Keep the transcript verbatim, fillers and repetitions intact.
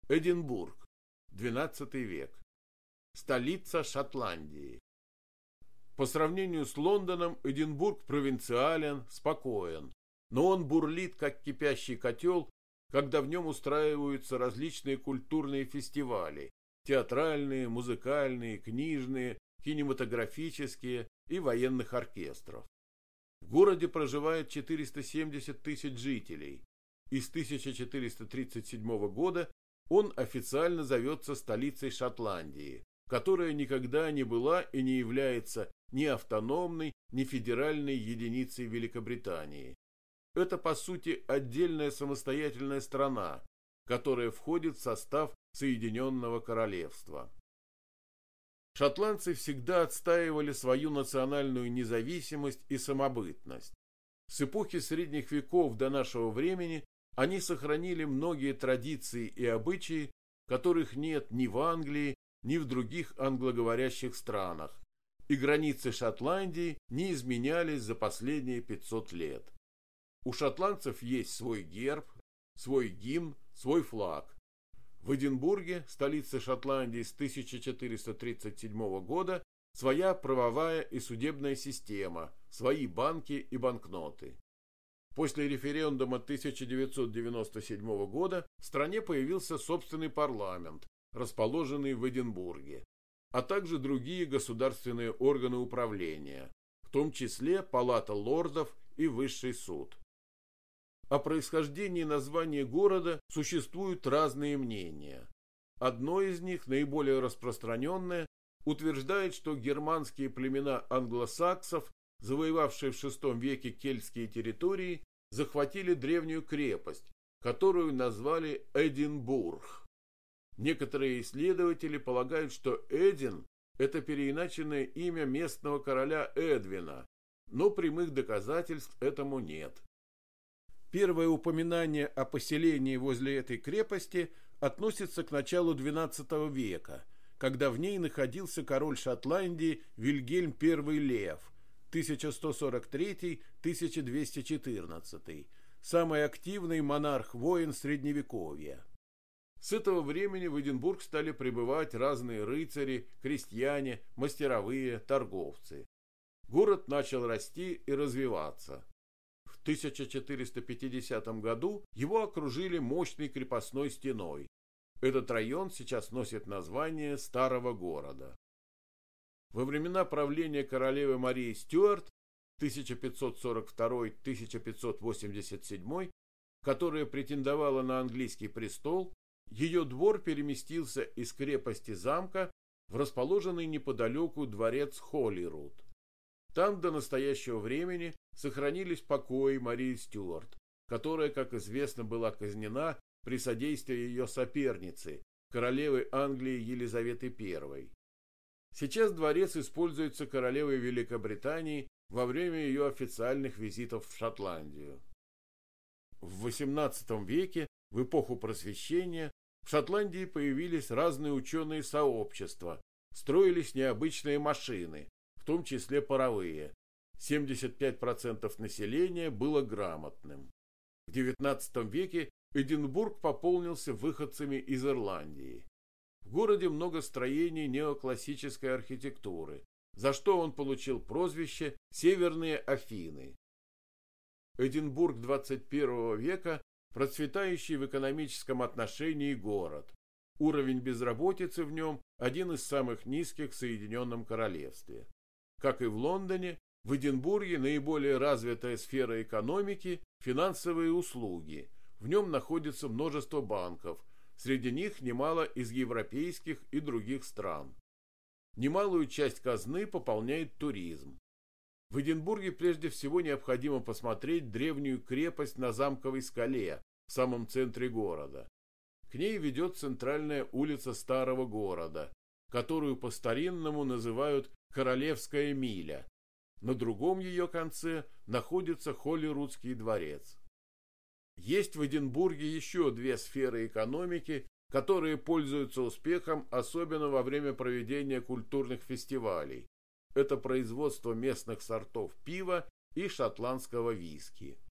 Эдинбург, двенадцатый век. Столица Шотландии. По сравнению с Лондоном, Эдинбург провинциален, спокоен, но он бурлит, как кипящий котел, когда в нем устраиваются различные культурные фестивали, театральные, музыкальные, книжные, кинематографические и военных оркестров. В городе проживает четыреста семьдесят тысяч жителей, и с тысяча четыреста тридцать седьмого года он официально зовется столицей Шотландии, которая никогда не была и не является ни автономной, ни федеральной единицей Великобритании. Это, по сути, отдельная самостоятельная страна, которая входит в состав Соединенного Королевства. Шотландцы всегда отстаивали свою национальную независимость и самобытность. С эпохи средних веков до нашего времени они сохранили многие традиции и обычаи, которых нет ни в Англии, ни в других англоговорящих странах, и границы Шотландии не изменялись за последние пятьсот лет. У шотландцев есть свой герб, свой гимн, свой флаг. В Эдинбурге, столице Шотландии с тысяча четыреста тридцать седьмого года, своя правовая и судебная система, свои банки и банкноты. После референдума тысяча девятьсот девяносто седьмого года в стране появился собственный парламент, расположенный в Эдинбурге, а также другие государственные органы управления, в том числе Палата лордов и Высший суд. О происхождении названия города существуют разные мнения. Одно из них, наиболее распространенное, утверждает, что германские племена англосаксов, завоевавшие в шестом веке кельтские территории, захватили древнюю крепость, которую назвали Эдинбург. Некоторые исследователи полагают, что Эдин – это переиначенное имя местного короля Эдвина, но прямых доказательств этому нет. Первое упоминание о поселении возле этой крепости относится к началу двенадцатого века, когда в ней находился король Шотландии Вильгельм Первый Лев, тысяча сто сорок третий — тысяча двести четырнадцатый, самый активный монарх-воин Средневековья. С этого времени в Эдинбург стали прибывать разные рыцари, крестьяне, мастеровые, торговцы. Город начал расти и развиваться. В тысяча четыреста пятидесятом году его окружили мощной крепостной стеной. Этот район сейчас носит название Старого города. Во времена правления королевы Марии Стюарт тысяча пятьсот сорок второй — тысяча пятьсот восемьдесят седьмой, которая претендовала на английский престол, ее двор переместился из крепости замка в расположенный неподалеку дворец Холлируд. Там до настоящего времени сохранились покои Марии Стюарт, которая, как известно, была казнена при содействии ее соперницы, королевы Англии Елизаветы Первой. Сейчас дворец используется королевой Великобритании во время ее официальных визитов в Шотландию. В восемнадцатом веке, в эпоху Просвещения, в Шотландии появились разные ученые сообщества, строились необычные машины, в том числе паровые. семьдесят пять процентов населения было грамотным. В девятнадцатом веке Эдинбург пополнился выходцами из Ирландии. В городе много строений неоклассической архитектуры, за что он получил прозвище «Северные Афины». Эдинбург двадцать первого века – процветающий в экономическом отношении город. Уровень безработицы в нем один из самых низких в Соединенном Королевстве. Как и в Лондоне, в Эдинбурге наиболее развитая сфера экономики – финансовые услуги. В нем находится множество банков, среди них немало из европейских и других стран. Немалую часть казны пополняет туризм. В Эдинбурге прежде всего необходимо посмотреть древнюю крепость на Замковой скале в самом центре города. К ней ведет центральная улица Старого города, которую по-старинному называют Королевская миля. На другом ее конце находится Холлирудский дворец. Есть в Эдинбурге еще две сферы экономики, которые пользуются успехом, особенно во время проведения культурных фестивалей. Это производство местных сортов пива и шотландского виски.